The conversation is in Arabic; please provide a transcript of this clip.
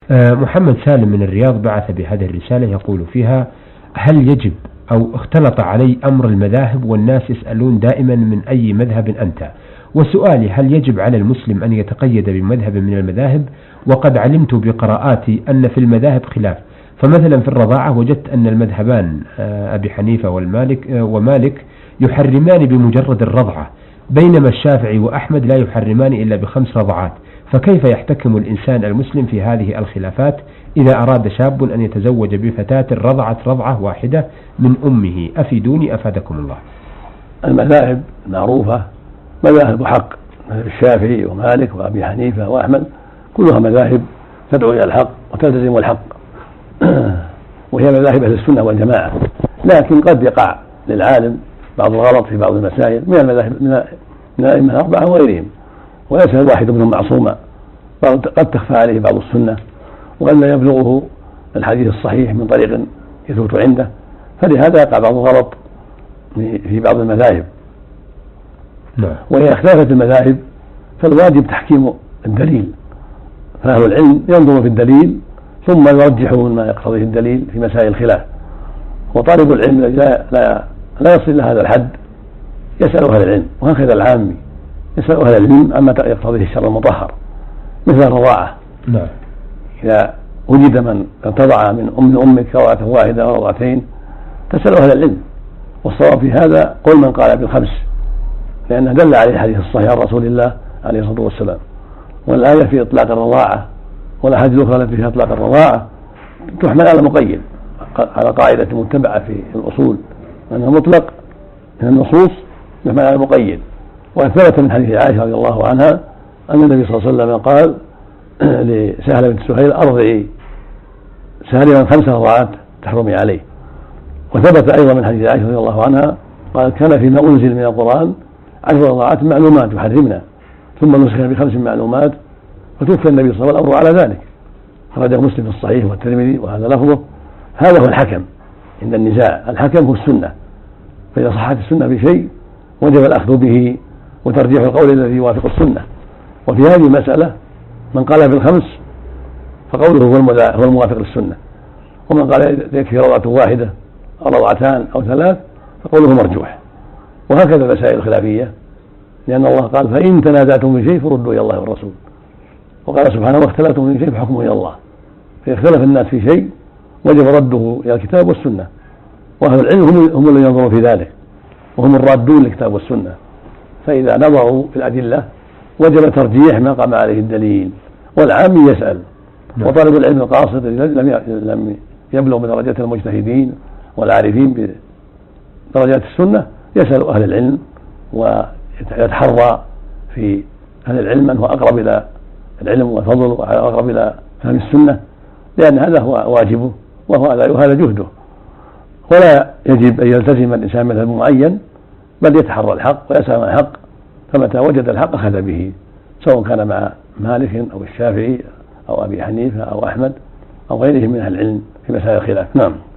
محمد سالم من الرياض بعث بهذه الرسالة يقول فيها: هل يجب أو اختلط علي أمر المذاهب والناس يسألون دائما من أي مذهب أنت؟ وسؤالي: هل يجب على المسلم أن يتقيد بمذهب من المذاهب؟ وقد علمت بقراءاتي أن في المذاهب خلاف، فمثلا في الرضاعة وجدت أن المذهبان أبي حنيفة ومالك يحرمان بمجرد الرضعة، بينما الشافعي وأحمد لا يحرمان إلا ب5 رضعات، فكيف يحتكم الإنسان المسلم في هذه الخلافات إذا أراد شاب أن يتزوج بفتاة رضعت رضعة واحدة من أمه؟ أفيدوني أفادكم الله. المذاهب معروفة مذاهب حق، مثل الشافعي ومالك وأبي حنيفة وأحمد كلها مذاهب تدعو إلى الحق وتلتزم الحق وهي مذاهب أهل السنة والجماعة، لكن قد يقع للعالم بعض الغلط في بعض المسائل من المذاهب من الأئمة الأربعة وغيرهم، وليس الواحد منهم معصوما، قد تخفى عليه بعض السنة وقد لا يبلغه الحديث الصحيح من طريق يثبت عنده، فلهذا يقع بعض الغلط في بعض المذاهب. وإذا اختلفت المذاهب فالواجب تحكيم الدليل، فأهل العلم ينظر في الدليل ثم يرجحون ما يقتضيه الدليل في مسائل الخلاف، وطالب العلم الذي لا يصل إلى هذا الحد يسأل أهل العلم، وهكذا العامي يسأل أهل العلم عما يقتضيه الشرع المطهر، مثل الرضاعة. إذا وجد من ارتضع من أمك رضعة واحدة أو رضعتين تسأل أهل العلم، والصواب في هذا قول من قال ب5، لأنه دل عليه الحديث الصحيح عن رسول الله عليه الصلاة والسلام، والآية في إطلاق الرضاعة والأحاديث الأخرى التي فيها إطلاق الرضاعة تحمل على مقيد، على قاعدة متبعة في الأصول أنه مطلق من النصوص يحمل على مقيد. وثبت من حديث عائشة رضي الله عنها أن النبي صلى الله عليه وسلم قال لسهل بنت سهيل: أرضعي سالما 5 رضعات تحرمي عليه. وثبت أيضا من حديث عائشة رضي الله عنها قال: كان فيما أنزل من القرآن 10 رضعات معلومات يحرمنا، ثم نسخ ب5 معلومات، فتوفي النبي صلى الله عليه وسلم على ذلك. خرجه مسلم في الصحيح والترمذي وهذا لفظه. هذا هو الحكم عند النزاع، الحكم هو السنة، فإذا صحت السنة بشيء وجب الأخذ به وترجيح القول الذي يوافق السنة. وفي هذه المسألة من قال ب5 فقوله هو الموافق للسنة، ومن قال يكفي رضعة واحدة أو رضعتان أو 3 فقوله مرجوح. وهكذا المسائل الخلافية، لأن الله قال: فإن تنازعتم في شيء فردوا إلى الله والرسول، وقال سبحانه: واختلفتم في شيء فحكمه إلى الله. فاختلف الناس في شيء وجب رده إلى الكتاب والسنة، وأهل العلم هم الذين ينظرون في ذلك، وهم الرادون للكتاب والسنة، فإذا نظروا في الأدلة وجب ترجيح ما قام عليه الدليل، والعامي يسأل. وطالب العلم القاصد لم يبلغ بدرجة المجتهدين والعارفين بدرجات السنة يسأل أهل العلم ويتحرى في أهل العلم من هو أقرب إلى العلم والفضل وأقرب إلى فهم السنة، لأن هذا هو واجبه وهذا جهده، ولا يجب أن يلتزم الإنسان مذهب معين، بل يتحرى الحق ويسأل عن الحق، فمتى وجد الحق أخذ به، سواء كان مع مالك أو الشافعي أو أبي حنيفة أو أحمد أو غيرهم من أهل العلم في مسائل الخلاف. نعم.